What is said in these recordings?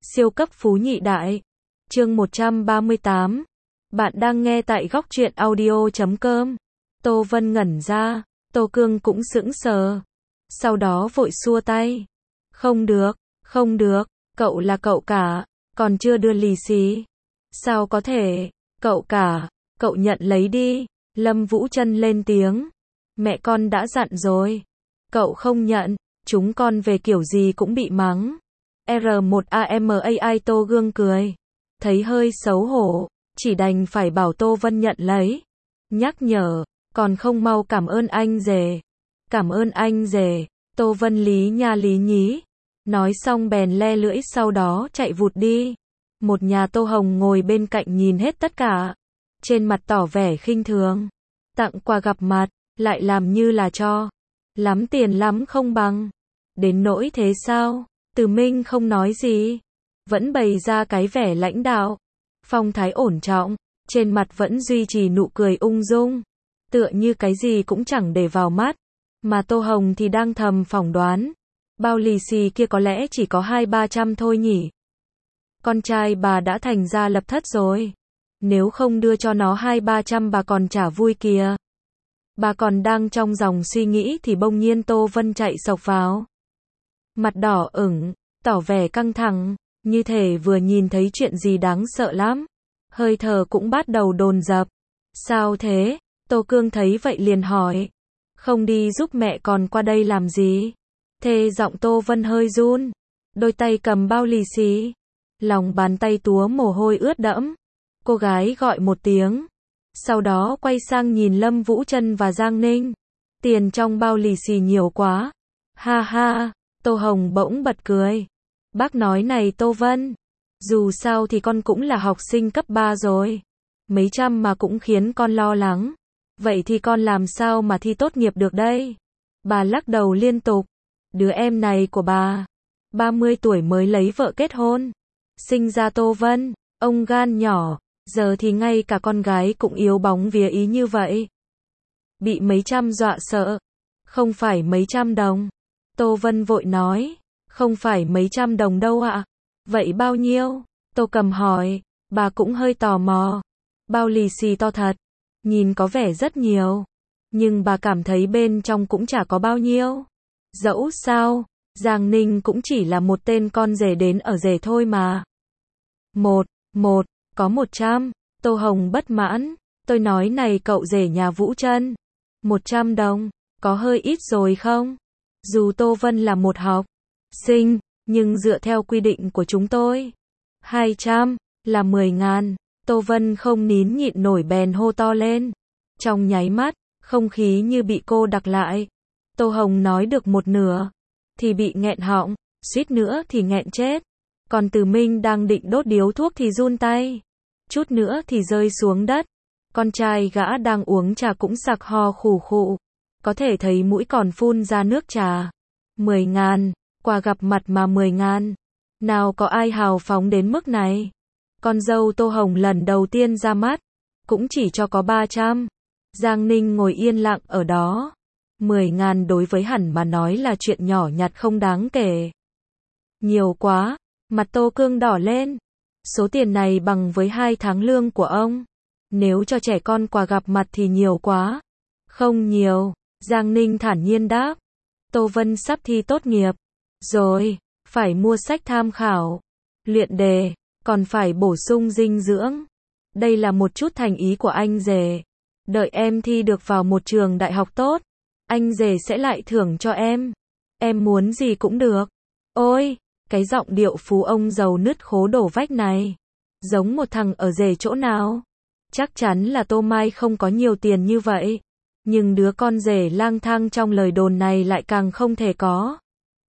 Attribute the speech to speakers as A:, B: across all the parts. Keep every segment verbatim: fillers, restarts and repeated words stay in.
A: Siêu cấp phú nhị đại. Chương một trăm ba mươi tám. Bạn đang nghe tại góc truyện audio chấm com. Tô Vân ngẩn ra, Tô Cương cũng sững sờ. Sau đó vội xua tay. Không được, không được, cậu là cậu cả, còn chưa đưa lì xì. Sao có thể, cậu cả, cậu nhận lấy đi. Lâm Vũ Trân lên tiếng. Mẹ con đã dặn rồi. Cậu không nhận, chúng con về kiểu gì cũng bị mắng. R một A M A I Tô Gương cười. Thấy hơi xấu hổ, chỉ đành phải bảo Tô Vân nhận lấy. Nhắc nhở, còn không mau cảm ơn anh rể. Cảm ơn anh rể. Tô Vân lý nha lý nhí. Nói xong bèn le lưỡi sau đó chạy vụt đi. Một nhà Tô Hồng ngồi bên cạnh nhìn hết tất cả. Trên mặt tỏ vẻ khinh thường. Tặng quà gặp mặt, lại làm như là cho. Lắm tiền lắm không bằng. Đến nỗi thế sao? Từ Minh không nói gì. Vẫn bày ra cái vẻ lãnh đạo. Phong thái ổn trọng. Trên mặt vẫn duy trì nụ cười ung dung. Tựa như cái gì cũng chẳng để vào mắt. Mà Tô Hồng thì đang thầm phỏng đoán. Bao lì xì kia có lẽ chỉ có hai ba trăm thôi nhỉ. Con trai bà đã thành ra lập thất rồi. Nếu không đưa cho nó hai ba trăm bà còn chả vui kìa. Bà còn đang trong dòng suy nghĩ thì bỗng nhiên Tô Vân chạy xộc vào. Mặt đỏ ửng, tỏ vẻ căng thẳng, như thể vừa nhìn thấy chuyện gì đáng sợ lắm. Hơi thở cũng bắt đầu dồn dập. Sao thế? Tô Cương thấy vậy liền hỏi. Không đi giúp mẹ còn qua đây làm gì? Thê giọng Tô Vân hơi run. Đôi tay cầm bao lì xì. Lòng bàn tay túa mồ hôi ướt đẫm. Cô gái gọi một tiếng. Sau đó quay sang nhìn Lâm Vũ Trân và Giang Ninh. Tiền trong bao lì xì nhiều quá. Ha ha, Tô Hồng bỗng bật cười. Bác nói này Tô Vân. Dù sao thì con cũng là học sinh cấp ba rồi. Mấy trăm mà cũng khiến con lo lắng. Vậy thì con làm sao mà thi tốt nghiệp được đây? Bà lắc đầu liên tục. Đứa em này của bà. ba mươi tuổi mới lấy vợ kết hôn. Sinh ra Tô Vân. Ông gan nhỏ. Giờ thì ngay cả con gái cũng yếu bóng vía ý như vậy. Bị mấy trăm dọa sợ. Không phải mấy trăm đồng. Tô Vân vội nói. Không phải mấy trăm đồng đâu ạ. Vậy bao nhiêu? Tô Cầm hỏi. Bà cũng hơi tò mò. Bao lì xì to thật. Nhìn có vẻ rất nhiều. Nhưng bà cảm thấy bên trong cũng chả có bao nhiêu. Dẫu sao, Giang Ninh cũng chỉ là một tên con rể đến ở rể thôi mà. Một, một, có một trăm. Tô Hồng bất mãn. Tôi nói này cậu rể nhà Vũ Trân. Một trăm đồng, có hơi ít rồi không? Dù Tô Vân là một học sinh, nhưng dựa theo quy định của chúng tôi. Hai trăm, là mười ngàn. Tô Vân không nín nhịn nổi bèn hô to lên. Trong nháy mắt, không khí như bị cô đặc lại. Tô Hồng nói được một nửa, thì bị nghẹn họng, suýt nữa thì nghẹn chết. Còn Từ Minh đang định đốt điếu thuốc thì run tay. Chút nữa thì rơi xuống đất. Con trai gã đang uống trà cũng sặc ho khủ khụ. Có thể thấy mũi còn phun ra nước trà. Mười ngàn, quà gặp mặt mà mười ngàn. Nào có ai hào phóng đến mức này. Con dâu Tô Hồng lần đầu tiên ra mắt. Cũng chỉ cho có ba trăm. Giang Ninh ngồi yên lặng ở đó. Mười ngàn đối với hẳn mà nói là chuyện nhỏ nhặt không đáng kể. Nhiều quá. Mặt Tô Cương đỏ lên. Số tiền này bằng với hai tháng lương của ông. Nếu cho trẻ con quà gặp mặt thì nhiều quá. Không nhiều. Giang Ninh thản nhiên đáp. Tô Vân sắp thi tốt nghiệp. Rồi. Phải mua sách tham khảo. Luyện đề. Còn phải bổ sung dinh dưỡng. Đây là một chút thành ý của anh rể. Đợi em thi được vào một trường đại học tốt. Anh rể sẽ lại thưởng cho em. Em muốn gì cũng được. Ôi, cái giọng điệu phú ông giàu nứt khố đổ vách này. Giống một thằng ở rể chỗ nào. Chắc chắn là Tô Mai không có nhiều tiền như vậy. Nhưng đứa con rể lang thang trong lời đồn này lại càng không thể có.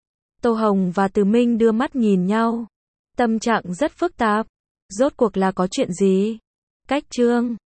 A: Tô Hồng và Từ Minh đưa mắt nhìn nhau. Tâm trạng rất phức tạp. Rốt cuộc là có chuyện gì? Cách chương